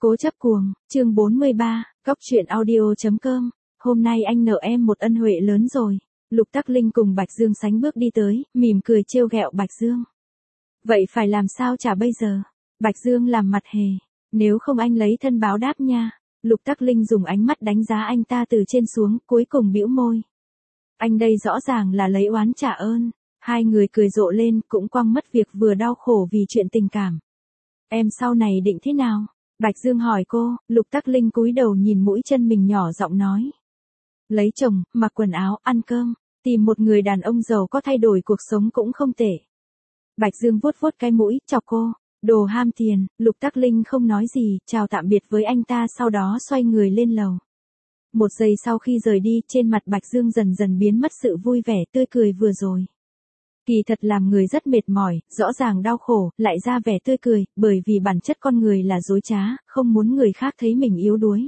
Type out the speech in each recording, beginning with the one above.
Cố chấp cuồng, chương 43, Góc truyện audio.com. Hôm nay anh nợ em một ân huệ lớn rồi. Lục Tắc Linh cùng Bạch Dương sánh bước đi tới, mỉm cười trêu ghẹo Bạch Dương. Vậy phải làm sao trả bây giờ? Bạch Dương làm mặt hề. Nếu không anh lấy thân báo đáp nha. Lục Tắc Linh dùng ánh mắt đánh giá anh ta từ trên xuống, cuối cùng bĩu môi. Anh đây rõ ràng là lấy oán trả ơn. Hai người cười rộ lên, cũng quăng mất việc vừa đau khổ vì chuyện tình cảm. Em sau này định thế nào? Bạch Dương hỏi cô. Lục Tắc Linh cúi đầu nhìn mũi chân mình nhỏ giọng nói. Lấy chồng, mặc quần áo, ăn cơm, tìm một người đàn ông giàu có thay đổi cuộc sống cũng không tệ. Bạch Dương vuốt vuốt cái mũi, chọc cô. Đồ ham tiền. Lục Tắc Linh không nói gì, chào tạm biệt với anh ta, sau đó xoay người lên lầu. Một giây sau khi rời đi, trên mặt Bạch Dương dần dần biến mất sự vui vẻ tươi cười vừa rồi. Kỳ thật làm người rất mệt mỏi, rõ ràng đau khổ, lại ra vẻ tươi cười, bởi vì bản chất con người là dối trá, không muốn người khác thấy mình yếu đuối.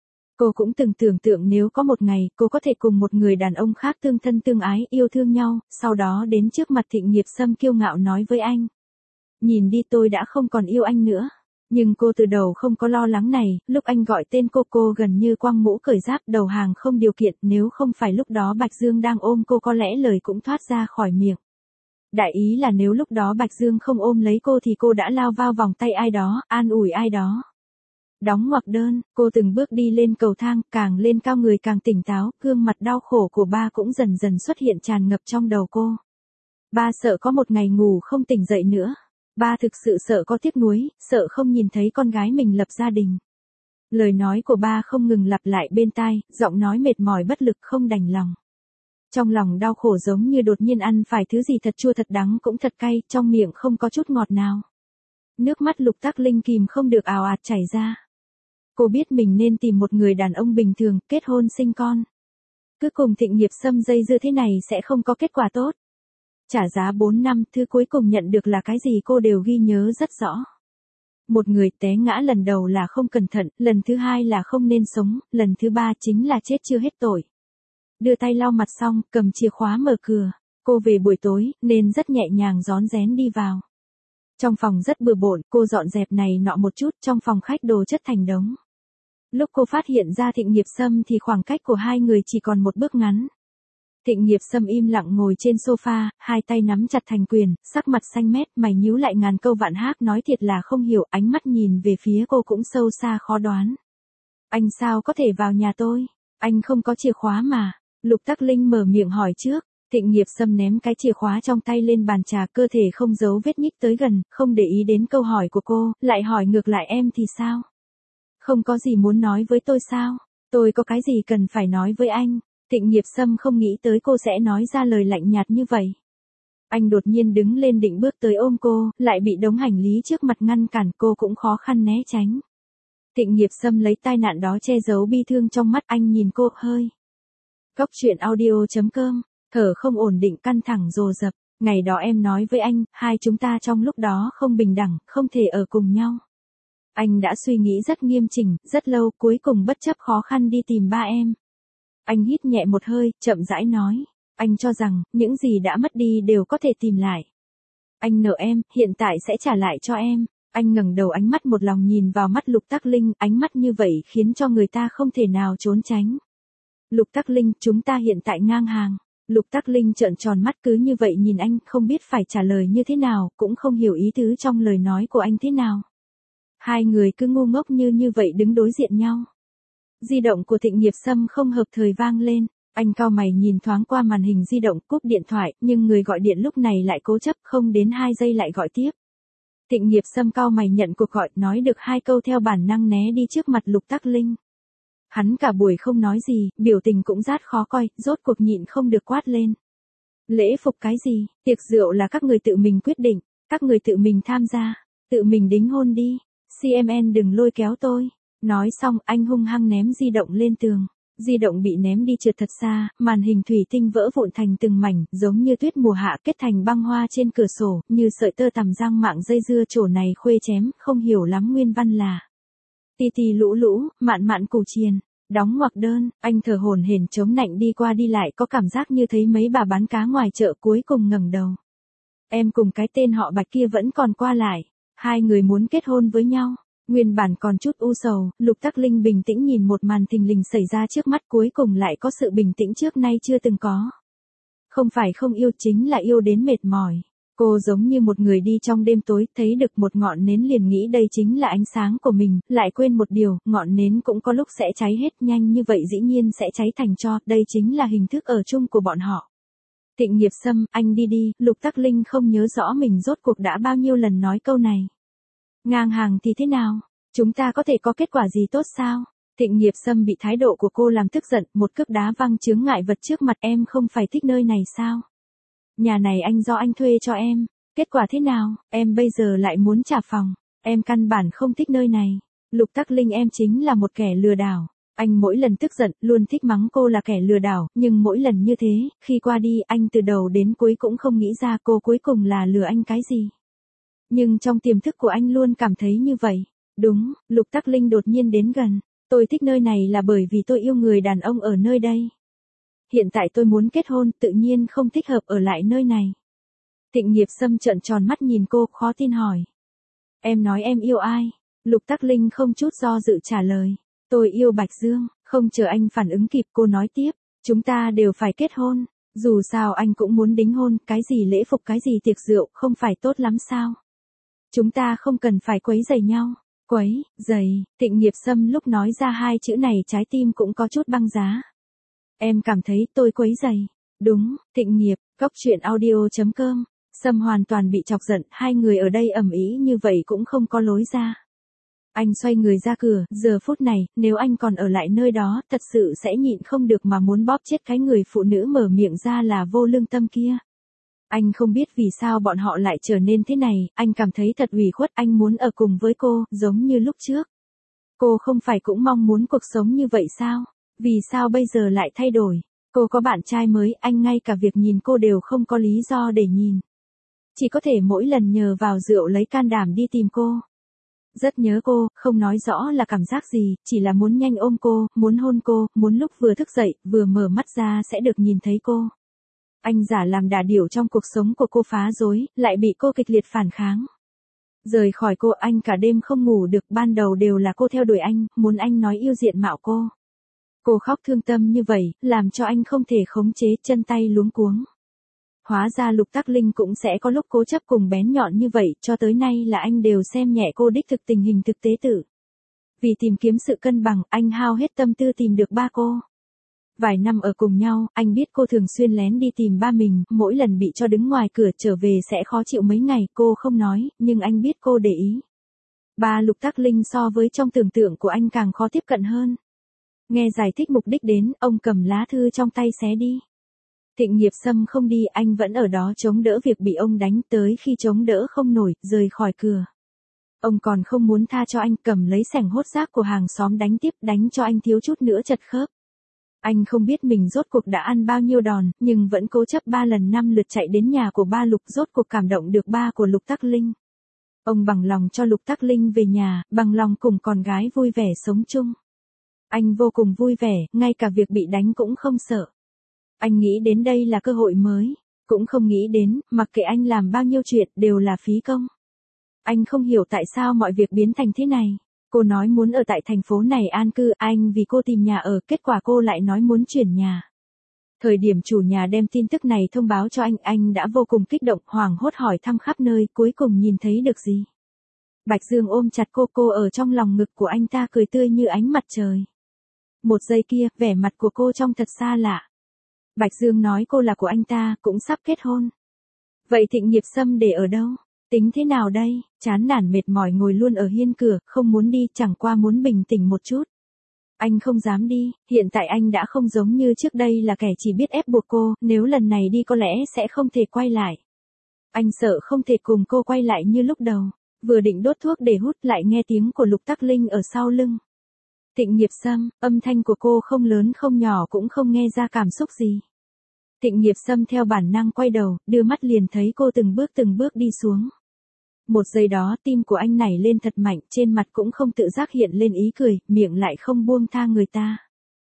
Cô cũng từng tưởng tượng nếu có một ngày, cô có thể cùng một người đàn ông khác tương thân tương ái, yêu thương nhau, sau đó đến trước mặt Thịnh Nghiệp Sâm kiêu ngạo nói với anh. Nhìn đi, tôi đã không còn yêu anh nữa. Nhưng cô từ đầu không có lo lắng này, lúc anh gọi tên cô gần như quăng mũ cởi giáp đầu hàng không điều kiện, nếu không phải lúc đó Bạch Dương đang ôm cô có lẽ lời cũng thoát ra khỏi miệng. Đại ý là nếu lúc đó Bạch Dương không ôm lấy cô thì cô đã lao vào vòng tay ai đó, an ủi ai đó. Đóng ngoặc đơn, cô từng bước đi lên cầu thang, càng lên cao người càng tỉnh táo, gương mặt đau khổ của ba cũng dần dần xuất hiện tràn ngập trong đầu cô. Ba sợ có một ngày ngủ không tỉnh dậy nữa. Ba thực sự sợ có tiếc nuối, sợ không nhìn thấy con gái mình lập gia đình. Lời nói của ba không ngừng lặp lại bên tai, giọng nói mệt mỏi bất lực không đành lòng. Trong lòng đau khổ giống như đột nhiên ăn phải thứ gì thật chua thật đắng cũng thật cay, trong miệng không có chút ngọt nào. Nước mắt Lục Tắc Linh kìm không được ào ạt chảy ra. Cô biết mình nên tìm một người đàn ông bình thường, kết hôn sinh con. Cứ cùng Thịnh Nghiệp Sâm dây dưa thế này sẽ không có kết quả tốt. Trả giá 4 năm, thứ cuối cùng nhận được là cái gì cô đều ghi nhớ rất rõ. Một người té ngã lần đầu là không cẩn thận, lần thứ hai là không nên sống, lần thứ ba chính là chết chưa hết tội. Đưa tay lau mặt xong, cầm chìa khóa mở cửa. Cô về buổi tối, nên rất nhẹ nhàng rón rén đi vào. Trong phòng rất bừa bộn, cô dọn dẹp này nọ một chút, trong phòng khách đồ chất thành đống. Lúc cô phát hiện ra Thịnh Nghiệp Sâm thì khoảng cách của hai người chỉ còn một bước ngắn. Thịnh Nghiệp Sâm im lặng ngồi trên sofa, hai tay nắm chặt thành quyền, sắc mặt xanh mét, mày nhíu lại ngàn câu vạn hát nói thiệt là không hiểu, ánh mắt nhìn về phía cô cũng sâu xa khó đoán. Anh sao có thể vào nhà tôi? Anh không có chìa khóa mà. Lục Tắc Linh mở miệng hỏi trước. Thịnh Nghiệp Sâm ném cái chìa khóa trong tay lên bàn trà, cơ thể không giấu vết nhích tới gần, không để ý đến câu hỏi của cô, lại hỏi ngược lại em thì sao? Không có gì muốn nói với tôi sao? Tôi có cái gì cần phải nói với anh? Thịnh Nghiệp Sâm không nghĩ tới cô sẽ nói ra lời lạnh nhạt như vậy. Anh đột nhiên đứng lên định bước tới ôm cô, lại bị đống hành lý trước mặt ngăn cản, cô cũng khó khăn né tránh. Thịnh Nghiệp Sâm lấy tai nạn đó che giấu bi thương trong mắt, anh nhìn cô hơi. Góc truyện audio.com, thở không ổn định căng thẳng dồn dập. Ngày đó em nói với anh, hai chúng ta trong lúc đó không bình đẳng, không thể ở cùng nhau. Anh đã suy nghĩ rất nghiêm chỉnh, rất lâu, cuối cùng bất chấp khó khăn đi tìm ba em. Anh hít nhẹ một hơi, chậm rãi nói. Anh cho rằng, những gì đã mất đi đều có thể tìm lại. Anh nợ em, hiện tại sẽ trả lại cho em. Anh ngẩng đầu, ánh mắt một lòng nhìn vào mắt Lục Tắc Linh, ánh mắt như vậy khiến cho người ta không thể nào trốn tránh. Lục Tắc Linh, chúng ta hiện tại ngang hàng. Lục Tắc Linh trợn tròn mắt cứ như vậy nhìn anh, không biết phải trả lời như thế nào, cũng không hiểu ý tứ trong lời nói của anh thế nào. Hai người cứ ngu ngốc như vậy đứng đối diện nhau. Di động của Thịnh Nghiệp Sâm không hợp thời vang lên. Anh cau mày nhìn thoáng qua màn hình di động, cúp điện thoại, nhưng người gọi điện lúc này lại cố chấp, không đến 2 giây lại gọi tiếp. Thịnh Nghiệp Sâm cau mày nhận cuộc gọi, nói được 2 câu theo bản năng né đi trước mặt Lục Tắc Linh. Hắn cả buổi không nói gì, biểu tình cũng rát khó coi, rốt cuộc nhịn không được quát lên. Lễ phục cái gì, tiệc rượu là các người tự mình quyết định, các người tự mình tham gia, tự mình đính hôn đi, CMN đừng lôi kéo tôi. Nói xong, anh hung hăng ném di động lên tường. Di động bị ném đi trượt thật xa, màn hình thủy tinh vỡ vụn thành từng mảnh, giống như tuyết mùa hạ kết thành băng hoa trên cửa sổ, như sợi tơ tằm giang mạng dây dưa chỗ này khuê chém, không hiểu lắm nguyên văn là. Ti ti lũ lũ, mạn mạn củ chiền, đóng ngoặc đơn, anh thở hổn hển chống nạnh đi qua đi lại, có cảm giác như thấy mấy bà bán cá ngoài chợ, cuối cùng ngẩng đầu. Em cùng cái tên họ Bạch kia vẫn còn qua lại, hai người muốn kết hôn với nhau. Nguyên bản còn chút u sầu, Lục Tắc Linh bình tĩnh nhìn một màn thình lình xảy ra trước mắt, cuối cùng lại có sự bình tĩnh trước nay chưa từng có. Không phải không yêu, chính là yêu đến mệt mỏi. Cô giống như một người đi trong đêm tối, thấy được một ngọn nến liền nghĩ đây chính là ánh sáng của mình, lại quên một điều, ngọn nến cũng có lúc sẽ cháy hết, nhanh như vậy dĩ nhiên sẽ cháy thành tro, đây chính là hình thức ở chung của bọn họ. Thịnh Nghiệp Sâm, anh đi đi, Lục Tắc Linh không nhớ rõ mình rốt cuộc đã bao nhiêu lần nói câu này. Ngang hàng thì thế nào? Chúng ta có thể có kết quả gì tốt sao? Thịnh Nghiệp Sâm bị thái độ của cô làm tức giận, một cước đá văng chướng ngại vật trước mặt. Em không phải thích nơi này sao? Nhà này anh do anh thuê cho em. Kết quả thế nào? Em bây giờ lại muốn trả phòng. Em căn bản không thích nơi này. Lục Tắc Linh, em chính là một kẻ lừa đảo. Anh mỗi lần tức giận, luôn thích mắng cô là kẻ lừa đảo, nhưng mỗi lần như thế, khi qua đi, anh từ đầu đến cuối cũng không nghĩ ra cô cuối cùng là lừa anh cái gì. Nhưng trong tiềm thức của anh luôn cảm thấy như vậy. Đúng, Lục Tắc Linh đột nhiên đến gần. Tôi thích nơi này là bởi vì tôi yêu người đàn ông ở nơi đây. Hiện tại tôi muốn kết hôn, tự nhiên không thích hợp ở lại nơi này. Thịnh Nghiệp Sâm trợn tròn mắt nhìn cô, khó tin hỏi. Em nói em yêu ai? Lục Tắc Linh không chút do dự trả lời. Tôi yêu Bạch Dương. Không chờ anh phản ứng kịp, cô nói tiếp. Chúng ta đều phải kết hôn. Dù sao anh cũng muốn đính hôn, cái gì lễ phục cái gì tiệc rượu, không phải tốt lắm sao? Chúng ta không cần phải quấy rầy nhau. Quấy, rầy, Thịnh Nghiệp Sâm lúc nói ra hai chữ này trái tim cũng có chút băng giá. Em cảm thấy tôi quấy rầy. Đúng, Thịnh Nghiệp, Cóc Truyện Audio.com. Sâm hoàn toàn bị chọc giận, hai người ở đây ầm ĩ như vậy cũng không có lối ra. Anh xoay người ra cửa, giờ phút này, nếu anh còn ở lại nơi đó, thật sự sẽ nhịn không được mà muốn bóp chết cái người phụ nữ mở miệng ra là vô lương tâm kia. Anh không biết vì sao bọn họ lại trở nên thế này, anh cảm thấy thật ủy khuất, anh muốn ở cùng với cô, giống như lúc trước. Cô không phải cũng mong muốn cuộc sống như vậy sao? Vì sao bây giờ lại thay đổi? Cô có bạn trai mới, anh ngay cả việc nhìn cô đều không có lý do để nhìn. Chỉ có thể mỗi lần nhờ vào rượu lấy can đảm đi tìm cô. Rất nhớ cô, không nói rõ là cảm giác gì, chỉ là muốn nhanh ôm cô, muốn hôn cô, muốn lúc vừa thức dậy, vừa mở mắt ra sẽ được nhìn thấy cô. Anh giả làm đà điểu trong cuộc sống của cô phá rối, lại bị cô kịch liệt phản kháng. Rời khỏi cô, anh cả đêm không ngủ được, ban đầu đều là cô theo đuổi anh, muốn anh nói yêu diện mạo cô. Cô khóc thương tâm như vậy, làm cho anh không thể khống chế, chân tay luống cuống. Hóa ra Lục Tắc Linh cũng sẽ có lúc cố chấp cùng bén nhọn như vậy, cho tới nay là anh đều xem nhẹ cô đích thực tình hình thực tế tử. Vì tìm kiếm sự cân bằng, anh hao hết tâm tư tìm được ba cô. Vài năm ở cùng nhau, anh biết cô thường xuyên lén đi tìm ba mình, mỗi lần bị cho đứng ngoài cửa trở về sẽ khó chịu mấy ngày, cô không nói, nhưng anh biết cô để ý. Ba Lục Tắc Linh so với trong tưởng tượng của anh càng khó tiếp cận hơn. Nghe giải thích mục đích đến, ông cầm lá thư trong tay xé đi. Thịnh Nghiệp Sâm không đi, anh vẫn ở đó chống đỡ việc bị ông đánh, tới khi chống đỡ không nổi, rời khỏi cửa. Ông còn không muốn tha cho anh, cầm lấy sẻng hốt rác của hàng xóm đánh tiếp, đánh cho anh thiếu chút nữa chật khớp. Anh không biết mình rốt cuộc đã ăn bao nhiêu đòn, nhưng vẫn cố chấp 3 lần 5 lượt chạy đến nhà của ba Lục, rốt cuộc cảm động được ba của Lục Tắc Linh. Ông bằng lòng cho Lục Tắc Linh về nhà, bằng lòng cùng con gái vui vẻ sống chung. Anh vô cùng vui vẻ, ngay cả việc bị đánh cũng không sợ. Anh nghĩ đến đây là cơ hội mới, cũng không nghĩ đến, mặc kệ anh làm bao nhiêu chuyện, đều là phí công. Anh không hiểu tại sao mọi việc biến thành thế này. Cô nói muốn ở tại thành phố này an cư, anh vì cô tìm nhà ở, kết quả cô lại nói muốn chuyển nhà. Thời điểm chủ nhà đem tin tức này thông báo cho anh đã vô cùng kích động, hoảng hốt hỏi thăm khắp nơi, cuối cùng nhìn thấy được gì? Bạch Dương ôm chặt cô ở trong lòng ngực của anh ta cười tươi như ánh mặt trời. Một giây kia, vẻ mặt của cô trông thật xa lạ. Bạch Dương nói cô là của anh ta, cũng sắp kết hôn. Vậy Thịnh Nghiệp Sâm để ở đâu? Tính thế nào đây? Chán nản mệt mỏi ngồi luôn ở hiên cửa, không muốn đi, chẳng qua muốn bình tĩnh một chút. Anh không dám đi, hiện tại anh đã không giống như trước đây là kẻ chỉ biết ép buộc cô, nếu lần này đi có lẽ sẽ không thể quay lại. Anh sợ không thể cùng cô quay lại như lúc đầu, vừa định đốt thuốc để hút lại nghe tiếng của Lục Tắc Linh ở sau lưng. Thịnh Nghiệp Sâm, âm thanh của cô không lớn không nhỏ cũng không nghe ra cảm xúc gì. Thịnh Nghiệp Sâm theo bản năng quay đầu, đưa mắt liền thấy cô từng bước đi xuống. Một giây đó tim của anh nảy lên thật mạnh, trên mặt cũng không tự giác hiện lên ý cười, miệng lại không buông tha người ta.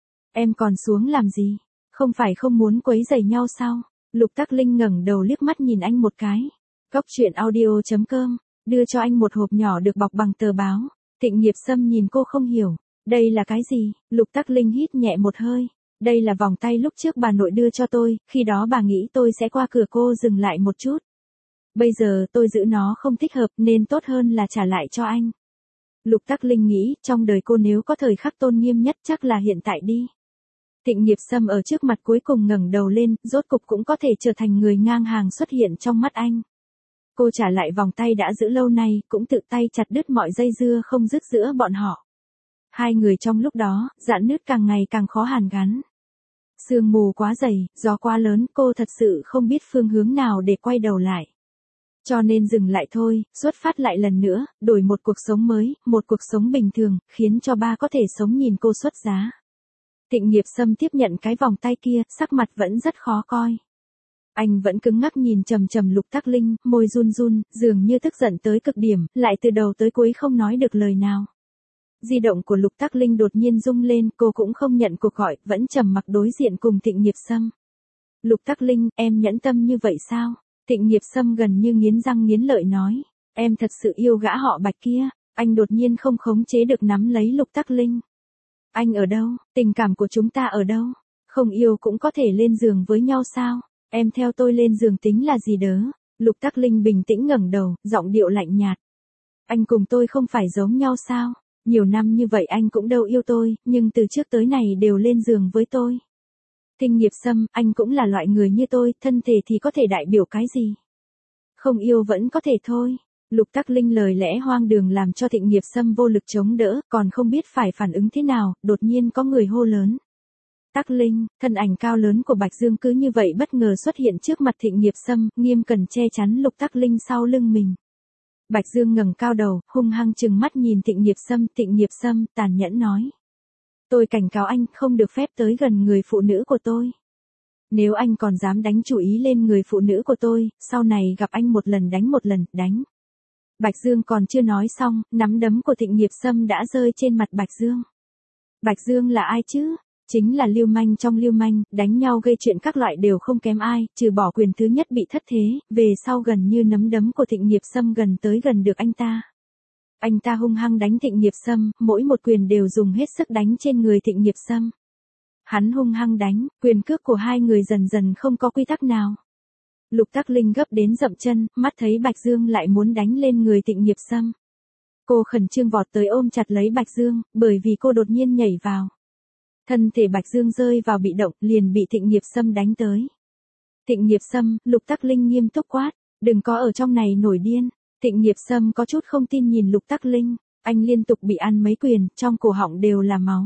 Em còn xuống làm gì? Không phải không muốn quấy rầy nhau sao? Lục Tắc Linh ngẩng đầu liếc mắt nhìn anh một cái. Cóc Truyện Audio.com, đưa cho anh một hộp nhỏ được bọc bằng tờ báo. Thịnh Nghiệp Sâm nhìn cô không hiểu. Đây là cái gì? Lục Tắc Linh hít nhẹ một hơi. Đây là vòng tay lúc trước bà nội đưa cho tôi, khi đó bà nghĩ tôi sẽ qua cửa cô dừng lại một chút. Bây giờ tôi giữ nó không thích hợp nên tốt hơn là trả lại cho anh. Lục Tắc Linh nghĩ trong đời cô nếu có thời khắc tôn nghiêm nhất chắc là hiện tại đi. Thịnh Nghiệp Sâm ở trước mặt cuối cùng ngẩng đầu lên, rốt cục cũng có thể trở thành người ngang hàng xuất hiện trong mắt anh. Cô trả lại vòng tay đã giữ lâu nay, cũng tự tay chặt đứt mọi dây dưa không dứt giữa bọn họ. Hai người trong lúc đó, rạn nứt càng ngày càng khó hàn gắn. Sương mù quá dày, gió quá lớn, cô thật sự không biết phương hướng nào để quay đầu lại. Cho nên dừng lại thôi, xuất phát lại lần nữa, đổi một cuộc sống mới, một cuộc sống bình thường, khiến cho ba có thể sống nhìn cô xuất giá. Thịnh Nghiệp Sâm tiếp nhận cái vòng tay kia, sắc mặt vẫn rất khó coi. Anh vẫn cứng ngắc nhìn chằm chằm Lục Tắc Linh, môi run run, dường như tức giận tới cực điểm, lại từ đầu tới cuối không nói được lời nào. Di động của Lục Tắc Linh đột nhiên rung lên, cô cũng không nhận cuộc gọi, vẫn trầm mặc đối diện cùng Thịnh Nghiệp Sâm. Lục Tắc Linh, em nhẫn tâm như vậy sao? Thịnh Nghiệp Sâm gần như nghiến răng nghiến lợi nói, em thật sự yêu gã họ Bạch kia. Anh đột nhiên không khống chế được nắm lấy Lục Tắc Linh. Anh ở đâu? Tình cảm của chúng ta ở đâu? Không yêu cũng có thể lên giường với nhau sao? Em theo tôi lên giường tính là gì đớ? Lục Tắc Linh bình tĩnh ngẩng đầu, giọng điệu lạnh nhạt. Anh cùng tôi không phải giống nhau sao? Nhiều năm như vậy anh cũng đâu yêu tôi, nhưng từ trước tới này đều lên giường với tôi. Thịnh Nghiệp Sâm, anh cũng là loại người như tôi, thân thể thì có thể đại biểu cái gì? Không yêu vẫn có thể thôi. Lục Tắc Linh lời lẽ hoang đường làm cho Thịnh Nghiệp Sâm vô lực chống đỡ, còn không biết phải phản ứng thế nào, đột nhiên có người hô lớn. Tắc Linh, thân ảnh cao lớn của Bạch Dương cứ như vậy bất ngờ xuất hiện trước mặt Thịnh Nghiệp Sâm, nghiêm cẩn che chắn Lục Tắc Linh sau lưng mình. Bạch Dương ngẩng cao đầu, hung hăng trừng mắt nhìn Thịnh Nghiệp Sâm, tàn nhẫn nói. Tôi cảnh cáo anh, không được phép tới gần người phụ nữ của tôi. Nếu anh còn dám đánh chủ ý lên người phụ nữ của tôi, sau này gặp anh một lần, đánh. Bạch Dương còn chưa nói xong, nắm đấm của Thịnh Nghiệp Sâm đã rơi trên mặt Bạch Dương. Bạch Dương là ai chứ? Chính là lưu manh trong lưu manh, đánh nhau gây chuyện các loại đều không kém ai, trừ bỏ quyền thứ nhất bị thất thế, về sau gần như nắm đấm của Thịnh Nghiệp Sâm gần tới gần được anh ta. Anh ta hung hăng đánh Thịnh Nghiệp Sâm, mỗi một quyền đều dùng hết sức đánh trên người Thịnh Nghiệp Sâm. Hắn hung hăng đánh, quyền cước của hai người dần dần không có quy tắc nào. Lục Tắc Linh gấp đến dậm chân, mắt thấy Bạch Dương lại muốn đánh lên người Thịnh Nghiệp Sâm. Cô khẩn trương vọt tới ôm chặt lấy Bạch Dương, bởi vì cô đột nhiên nhảy vào. Thân thể Bạch Dương rơi vào bị động, liền bị Thịnh Nghiệp Sâm đánh tới. Thịnh Nghiệp Sâm, Lục Tắc Linh nghiêm túc quát, đừng có ở trong này nổi điên. Thịnh Nghiệp Sâm có chút không tin nhìn Lục Tắc Linh, anh liên tục bị ăn mấy quyền, trong cổ họng đều là máu.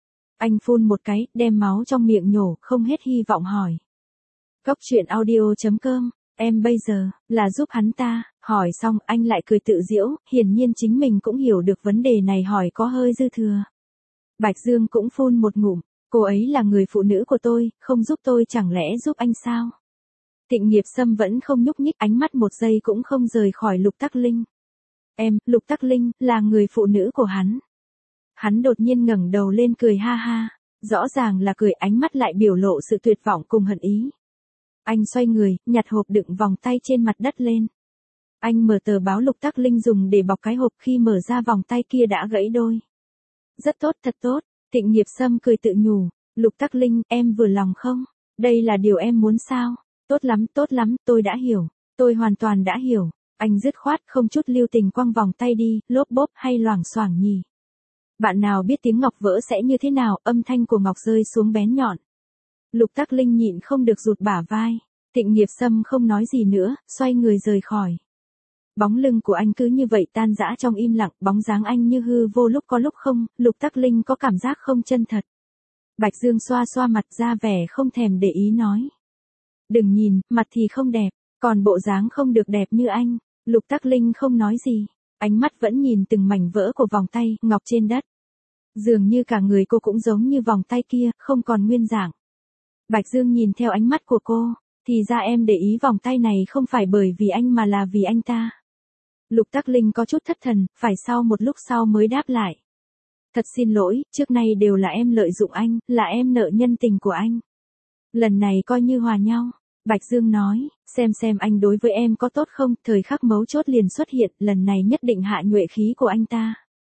Anh phun một cái, đem máu trong miệng nhổ, không hết hy vọng hỏi. Cốc truyện audio.com, em bây giờ, là giúp hắn ta, hỏi xong anh lại cười tự giễu, hiển nhiên chính mình cũng hiểu được vấn đề này hỏi có hơi dư thừa. Bạch Dương cũng phun một ngụm, cô ấy là người phụ nữ của tôi, không giúp tôi chẳng lẽ giúp anh sao? Thịnh Nghiệp Sâm vẫn không nhúc nhích, ánh mắt một giây cũng không rời khỏi Lục Tắc Linh. Em, Lục Tắc Linh, là người phụ nữ của hắn. Hắn đột nhiên ngẩng đầu lên cười ha ha, rõ ràng là cười, ánh mắt lại biểu lộ sự tuyệt vọng cùng hận ý. Anh xoay người, nhặt hộp đựng vòng tay trên mặt đất lên. Anh mở tờ báo Lục Tắc Linh dùng để bọc cái hộp, khi mở ra vòng tay kia đã gãy đôi. Rất tốt, thật tốt. Thịnh Nghiệp Sâm cười tự nhủ. Lục Tắc Linh, em vừa lòng không? Đây là điều em muốn sao? Tốt lắm, tôi đã hiểu. Tôi hoàn toàn đã hiểu. Anh dứt khoát không chút lưu tình quăng vòng tay đi, lốp bốp hay loảng xoảng nhỉ. Bạn nào biết tiếng ngọc vỡ sẽ như thế nào, âm thanh của ngọc rơi xuống bén nhọn. Lục Tắc Linh nhịn không được rụt bả vai. Thịnh Nghiệp Sâm không nói gì nữa, xoay người rời khỏi. Bóng lưng của anh cứ như vậy tan rã trong im lặng, bóng dáng anh như hư vô lúc có lúc không, Lục Tắc Linh có cảm giác không chân thật. Bạch Dương xoa xoa mặt ra vẻ không thèm để ý nói. Đừng nhìn, mặt thì không đẹp, còn bộ dáng không được đẹp như anh. Lục Tắc Linh không nói gì, ánh mắt vẫn nhìn từng mảnh vỡ của vòng tay, ngọc trên đất. Dường như cả người cô cũng giống như vòng tay kia, không còn nguyên dạng. Bạch Dương nhìn theo ánh mắt của cô, thì ra em để ý vòng tay này không phải bởi vì anh mà là vì anh ta. Lục Tắc Linh có chút thất thần, phải sau một lúc sau mới đáp lại. Thật xin lỗi, trước nay đều là em lợi dụng anh, là em nợ nhân tình của anh. Lần này coi như hòa nhau. Bạch Dương nói, xem anh đối với em có tốt không, thời khắc mấu chốt liền xuất hiện, lần này nhất định hạ nhuệ khí của anh ta.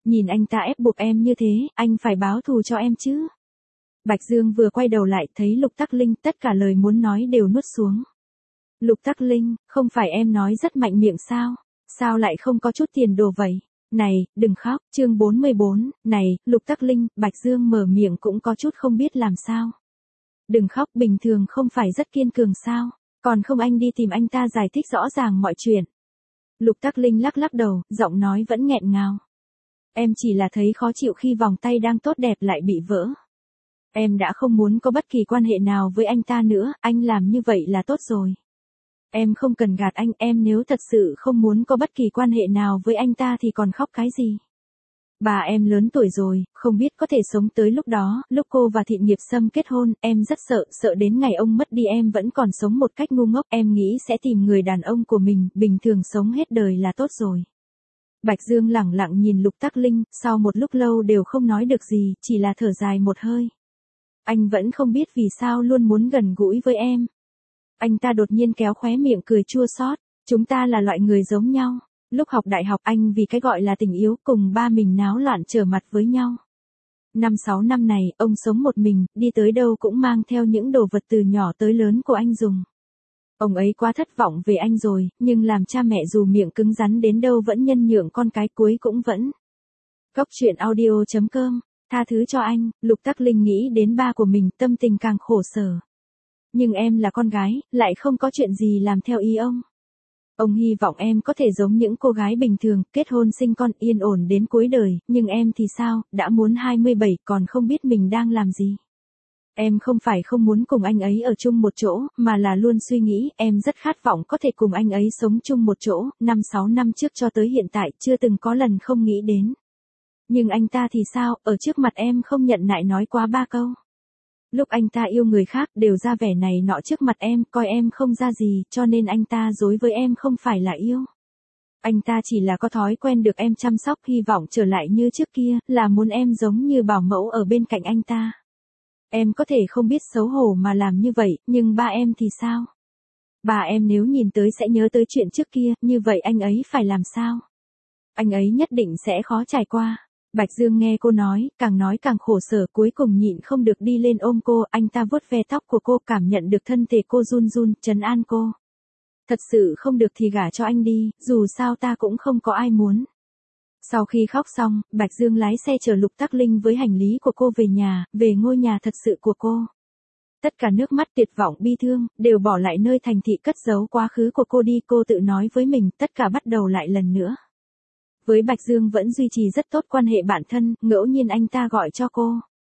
Nhìn anh ta ép buộc em như thế, anh phải báo thù cho em chứ. Bạch Dương vừa quay đầu lại thấy Lục Tắc Linh, tất cả lời muốn nói đều nuốt xuống. Lục Tắc Linh, không phải em nói rất mạnh miệng sao? Sao lại không có chút tiền đồ vậy? Này, đừng khóc, chương 44, này, Lục Tắc Linh, Bạch Dương mở miệng cũng có chút không biết làm sao. Đừng khóc, bình thường không phải rất kiên cường sao? Còn không anh đi tìm anh ta giải thích rõ ràng mọi chuyện. Lục Tắc Linh lắc lắc đầu, giọng nói vẫn nghẹn ngào. Em chỉ là thấy khó chịu khi vòng tay đang tốt đẹp lại bị vỡ. Em đã không muốn có bất kỳ quan hệ nào với anh ta nữa, anh làm như vậy là tốt rồi. Em không cần gạt anh, em nếu thật sự không muốn có bất kỳ quan hệ nào với anh ta thì còn khóc cái gì. Bà em lớn tuổi rồi, không biết có thể sống tới lúc đó, lúc cô và Thị Nghiệp Sâm kết hôn, em rất sợ đến ngày ông mất đi em vẫn còn sống một cách ngu ngốc, em nghĩ sẽ tìm người đàn ông của mình, bình thường sống hết đời là tốt rồi. Bạch Dương lẳng lặng nhìn Lục Tắc Linh, sau một lúc lâu đều không nói được gì, chỉ là thở dài một hơi. Anh vẫn không biết vì sao luôn muốn gần gũi với em. Anh ta đột nhiên kéo khóe miệng cười chua xót. Chúng ta là loại người giống nhau. Lúc học đại học anh vì cái gọi là tình yêu cùng ba mình náo loạn trở mặt với nhau. 5-6 năm này, ông sống một mình, đi tới đâu cũng mang theo những đồ vật từ nhỏ tới lớn của anh dùng. Ông ấy quá thất vọng về anh rồi, nhưng làm cha mẹ dù miệng cứng rắn đến đâu vẫn nhân nhượng con cái cuối cũng vẫn. Góc truyện audio.com, tha thứ cho anh, Lục Tắc Linh nghĩ đến ba của mình, tâm tình càng khổ sở. Nhưng em là con gái, lại không có chuyện gì làm theo ý ông. Ông hy vọng em có thể giống những cô gái bình thường, kết hôn sinh con yên ổn đến cuối đời, nhưng em thì sao, đã muốn 27 còn không biết mình đang làm gì. Em không phải không muốn cùng anh ấy ở chung một chỗ, mà là luôn suy nghĩ, em rất khát vọng có thể cùng anh ấy sống chung một chỗ, 5-6 năm trước cho tới hiện tại, chưa từng có lần không nghĩ đến. Nhưng anh ta thì sao, ở trước mặt em không nhận nại nói quá 3 câu. Lúc anh ta yêu người khác đều ra vẻ này nọ trước mặt em, coi em không ra gì, cho nên anh ta dối với em không phải là yêu. Anh ta chỉ là có thói quen được em chăm sóc, hy vọng trở lại như trước kia, là muốn em giống như bảo mẫu ở bên cạnh anh ta. Em có thể không biết xấu hổ mà làm như vậy, nhưng ba em thì sao? Bà em nếu nhìn tới sẽ nhớ tới chuyện trước kia, như vậy anh ấy phải làm sao? Anh ấy nhất định sẽ khó trải qua. Bạch Dương nghe cô nói càng khổ sở, cuối cùng nhịn không được đi lên ôm cô, anh ta vuốt ve tóc của cô, cảm nhận được thân thể cô run run, trấn an cô. Thật sự không được thì gả cho anh đi, dù sao ta cũng không có ai muốn. Sau khi khóc xong, Bạch Dương lái xe chở Lục Tắc Linh với hành lý của cô về nhà, về ngôi nhà thật sự của cô. Tất cả nước mắt tuyệt vọng bi thương, đều bỏ lại nơi thành thị cất giấu quá khứ của cô đi, cô tự nói với mình, tất cả bắt đầu lại lần nữa. Với Bạch Dương vẫn duy trì rất tốt quan hệ bạn thân, ngẫu nhiên anh ta gọi cho cô.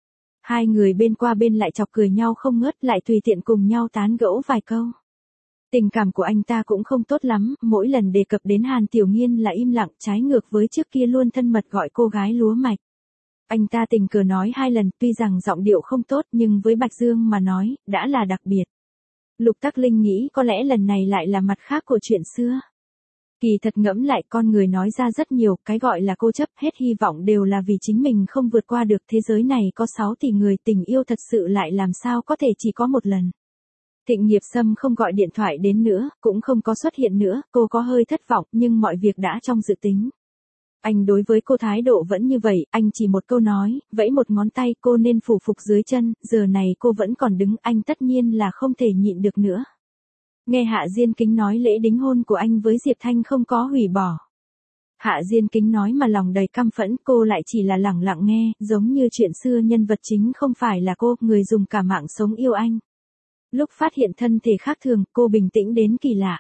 Hai người bên qua bên lại chọc cười nhau không ngớt, lại tùy tiện cùng nhau tán gẫu vài câu. Tình cảm của anh ta cũng không tốt lắm, mỗi lần đề cập đến Hàn Tiểu Nghiên là im lặng, trái ngược với trước kia luôn thân mật gọi cô gái lúa mạch. Anh ta tình cờ nói 2 lần, tuy rằng giọng điệu không tốt nhưng với Bạch Dương mà nói, đã là đặc biệt. Lục Tắc Linh nghĩ có lẽ lần này lại là mặt khác của chuyện xưa. Kỳ thật ngẫm lại, con người nói ra rất nhiều, cái gọi là cố chấp, hết hy vọng đều là vì chính mình không vượt qua được. Thế giới này có 6 tỷ người, tình yêu thật sự lại làm sao có thể chỉ có một lần. Thịnh Nghiệp Sâm không gọi điện thoại đến nữa, cũng không có xuất hiện nữa, cô có hơi thất vọng, nhưng mọi việc đã trong dự tính. Anh đối với cô thái độ vẫn như vậy, anh chỉ một câu nói, vẫy một ngón tay, cô nên phủ phục dưới chân, giờ này cô vẫn còn đứng, anh tất nhiên là không thể nhịn được nữa. Nghe Hạ Diên Kính nói lễ đính hôn của anh với Diệp Thanh không có hủy bỏ. Hạ Diên Kính nói mà lòng đầy căm phẫn, cô lại chỉ là lẳng lặng nghe, giống như chuyện xưa nhân vật chính không phải là cô, người dùng cả mạng sống yêu anh. Lúc phát hiện thân thể khác thường, cô bình tĩnh đến kỳ lạ.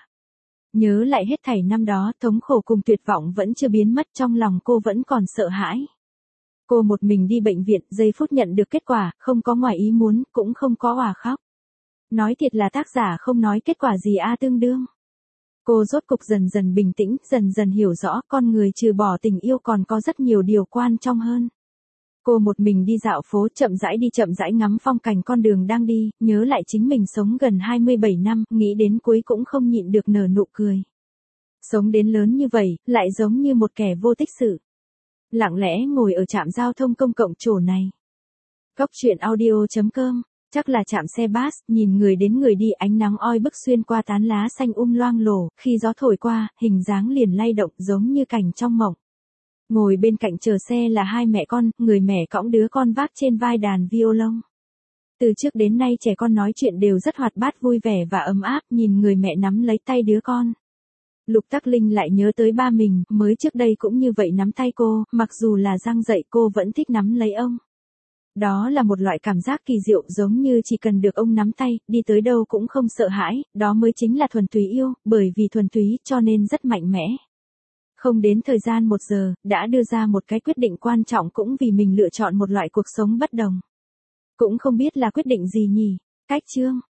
Nhớ lại hết thảy năm đó, thống khổ cùng tuyệt vọng vẫn chưa biến mất, trong lòng cô vẫn còn sợ hãi. Cô một mình đi bệnh viện, giây phút nhận được kết quả, không có ngoài ý muốn, cũng không có òa khóc. Nói thiệt là tác giả không nói kết quả gì tương đương. Cô rốt cục dần dần bình tĩnh, dần dần hiểu rõ con người trừ bỏ tình yêu còn có rất nhiều điều quan trọng hơn. Cô một mình đi dạo phố, chậm rãi ngắm phong cảnh con đường đang đi, nhớ lại chính mình sống gần 27 năm, nghĩ đến cuối cũng không nhịn được nở nụ cười. Sống đến lớn như vậy, lại giống như một kẻ vô tích sự. Lặng lẽ ngồi ở trạm giao thông công cộng chỗ này. Góc truyện audio.com, chắc là trạm xe bus, nhìn người đến người đi, ánh nắng oi bức xuyên qua tán lá xanh loang lổ, khi gió thổi qua, hình dáng liền lay động giống như cảnh trong mộng. Ngồi bên cạnh chờ xe là hai mẹ con, người mẹ cõng đứa con vác trên vai đàn violon. Từ trước đến nay trẻ con nói chuyện đều rất hoạt bát vui vẻ và ấm áp, nhìn người mẹ nắm lấy tay đứa con. Lục Tắc Linh lại nhớ tới ba mình, mới trước đây cũng như vậy nắm tay cô, mặc dù là Giang dạy cô vẫn thích nắm lấy ông. Đó là một loại cảm giác kỳ diệu giống như chỉ cần được ông nắm tay, đi tới đâu cũng không sợ hãi, đó mới chính là thuần túy yêu, bởi vì thuần túy cho nên rất mạnh mẽ. Không đến thời gian 1 giờ, đã đưa ra một cái quyết định quan trọng cũng vì mình lựa chọn một loại cuộc sống bất đồng. Cũng không biết là quyết định gì nhỉ? Cách chương.